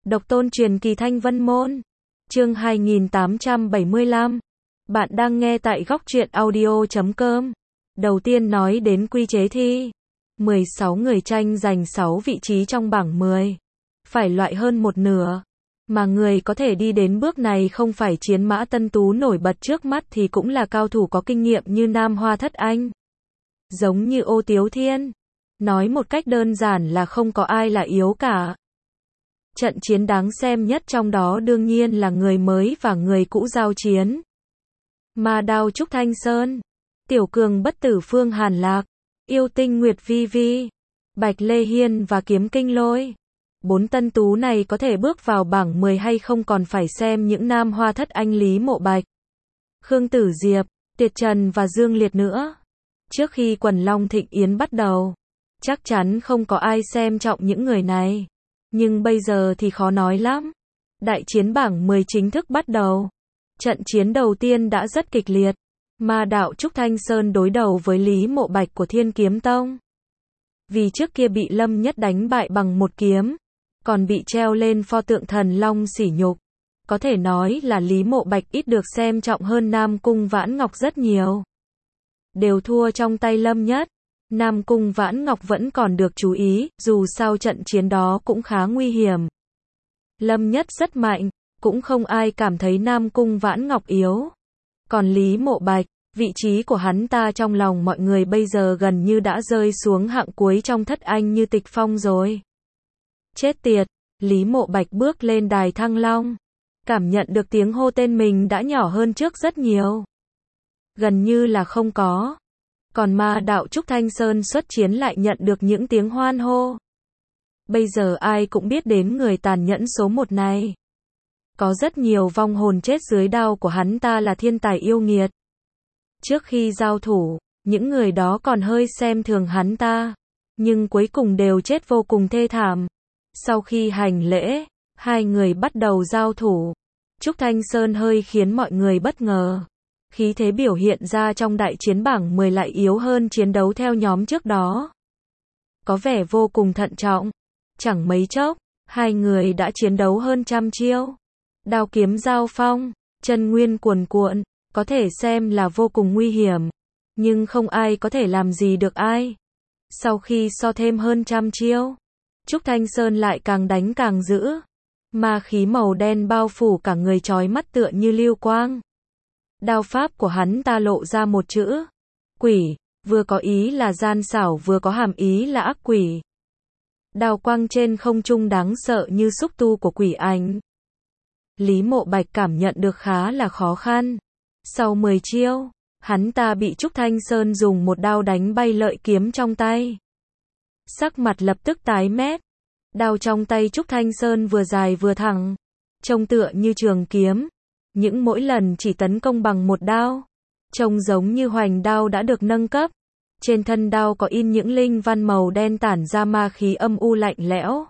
Độc tôn truyền kỳ Thanh Vân Môn. Chương 2875. Bạn đang nghe tại góc truyện audio.com. Đầu tiên nói đến quy chế thi. 16 người tranh giành 6 vị trí trong bảng 10. Phải loại hơn một nửa. Mà người có thể đi đến bước này không phải chiến mã tân tú nổi bật trước mắt thì cũng là cao thủ có kinh nghiệm như Nam Hoa Thất Anh. Giống như Ô Tiếu Thiên. Nói một cách đơn giản là không có ai là yếu cả. Trận chiến đáng xem nhất trong đó đương nhiên là người mới và người cũ giao chiến. Ma Đao Trúc Thanh Sơn, Tiểu Cường Bất Tử Phương Hàn Lạc, Yêu Tinh Nguyệt Vi Vi, Bạch Lê Hiên và Kiếm Kinh Lôi. 4 tân tú này có thể bước vào bảng 10 hay không còn phải xem những Nam Hoa Thất Anh Lý Mộ Bạch, Khương Tử Diệp, Tiệt Trần và Dương Liệt nữa. Trước khi Quần Long Thịnh Yến bắt đầu, chắc chắn không có ai xem trọng những người này. Nhưng bây giờ thì khó nói lắm. Đại chiến bảng 10 chính thức bắt đầu. Trận chiến đầu tiên đã rất kịch liệt. Ma đạo Trúc Thanh Sơn đối đầu với Lý Mộ Bạch của Thiên Kiếm Tông. Vì trước kia bị Lâm Nhất đánh bại bằng một kiếm, còn bị treo lên pho tượng thần long sỉ nhục. Có thể nói là Lý Mộ Bạch ít được xem trọng hơn Nam Cung Vãn Ngọc rất nhiều. Đều thua trong tay Lâm Nhất. Nam Cung Vãn Ngọc vẫn còn được chú ý, dù sao trận chiến đó cũng khá nguy hiểm. Lâm Nhất rất mạnh, cũng không ai cảm thấy Nam Cung Vãn Ngọc yếu. Còn Lý Mộ Bạch, vị trí của hắn ta trong lòng mọi người bây giờ gần như đã rơi xuống hạng cuối trong Thất Anh như Tịch Phong rồi. Chết tiệt, Lý Mộ Bạch bước lên đài Thăng Long. Cảm nhận được tiếng hô tên mình đã nhỏ hơn trước rất nhiều. Gần như là không có. Còn Ma đạo Trúc Thanh Sơn xuất chiến lại nhận được những tiếng hoan hô. Bây giờ ai cũng biết đến người tàn nhẫn số 1 này. Có rất nhiều vong hồn chết dưới đao của hắn ta là thiên tài yêu nghiệt. Trước khi giao thủ, những người đó còn hơi xem thường hắn ta. Nhưng cuối cùng đều chết vô cùng thê thảm. Sau khi hành lễ, hai người bắt đầu giao thủ. Trúc Thanh Sơn hơi khiến mọi người bất ngờ. Khí thế biểu hiện ra trong đại chiến bảng 10 lại yếu hơn chiến đấu theo nhóm trước đó. Có vẻ vô cùng thận trọng. Chẳng mấy chốc, hai người đã chiến đấu hơn trăm chiêu. Đao kiếm giao phong, chân nguyên cuồn cuộn, có thể xem là vô cùng nguy hiểm. Nhưng không ai có thể làm gì được ai. Sau khi so thêm hơn trăm chiêu, Trúc Thanh Sơn lại càng đánh càng dữ. Ma khí màu đen bao phủ cả người chói mắt tựa như lưu quang. Đao pháp của hắn ta lộ ra một chữ quỷ, vừa có ý là gian xảo vừa có hàm ý là ác quỷ. Đao quang trên không trung đáng sợ như xúc tu của quỷ ảnh. Lý Mộ Bạch cảm nhận được khá là khó khăn. Sau 10 chiêu, hắn ta bị Trúc Thanh Sơn dùng một đao đánh bay lợi kiếm trong tay. Sắc mặt lập tức tái mét. Đao trong tay Trúc Thanh Sơn vừa dài vừa thẳng, trông tựa như trường kiếm. Những mỗi lần chỉ tấn công bằng một đao, trông giống như hoành đao đã được nâng cấp. Trên thân đao có in những linh văn màu đen tản ra ma khí âm u lạnh lẽo.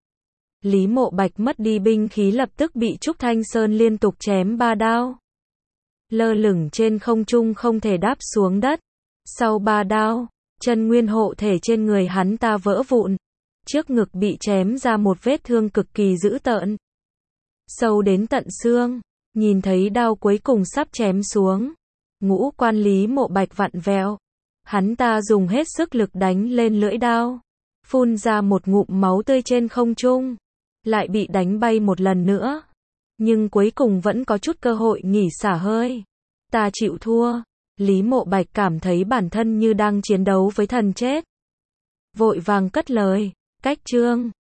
Lý Mộ Bạch mất đi binh khí lập tức bị Trúc Thanh Sơn liên tục chém 3 đao. Lơ lửng trên không trung không thể đáp xuống đất. Sau 3 đao, chân nguyên hộ thể trên người hắn ta vỡ vụn. Trước ngực bị chém ra một vết thương cực kỳ dữ tợn. Sâu đến tận xương. Nhìn thấy đao cuối cùng sắp chém xuống, ngũ quan Lý Mộ Bạch vặn vẹo. Hắn ta dùng hết sức lực đánh lên lưỡi đao, phun ra một ngụm máu tươi trên không trung, lại bị đánh bay một lần nữa. Nhưng cuối cùng vẫn có chút cơ hội nghỉ xả hơi. Ta chịu thua. Lý Mộ Bạch cảm thấy bản thân như đang chiến đấu với thần chết. Vội vàng cất lời, cách chương.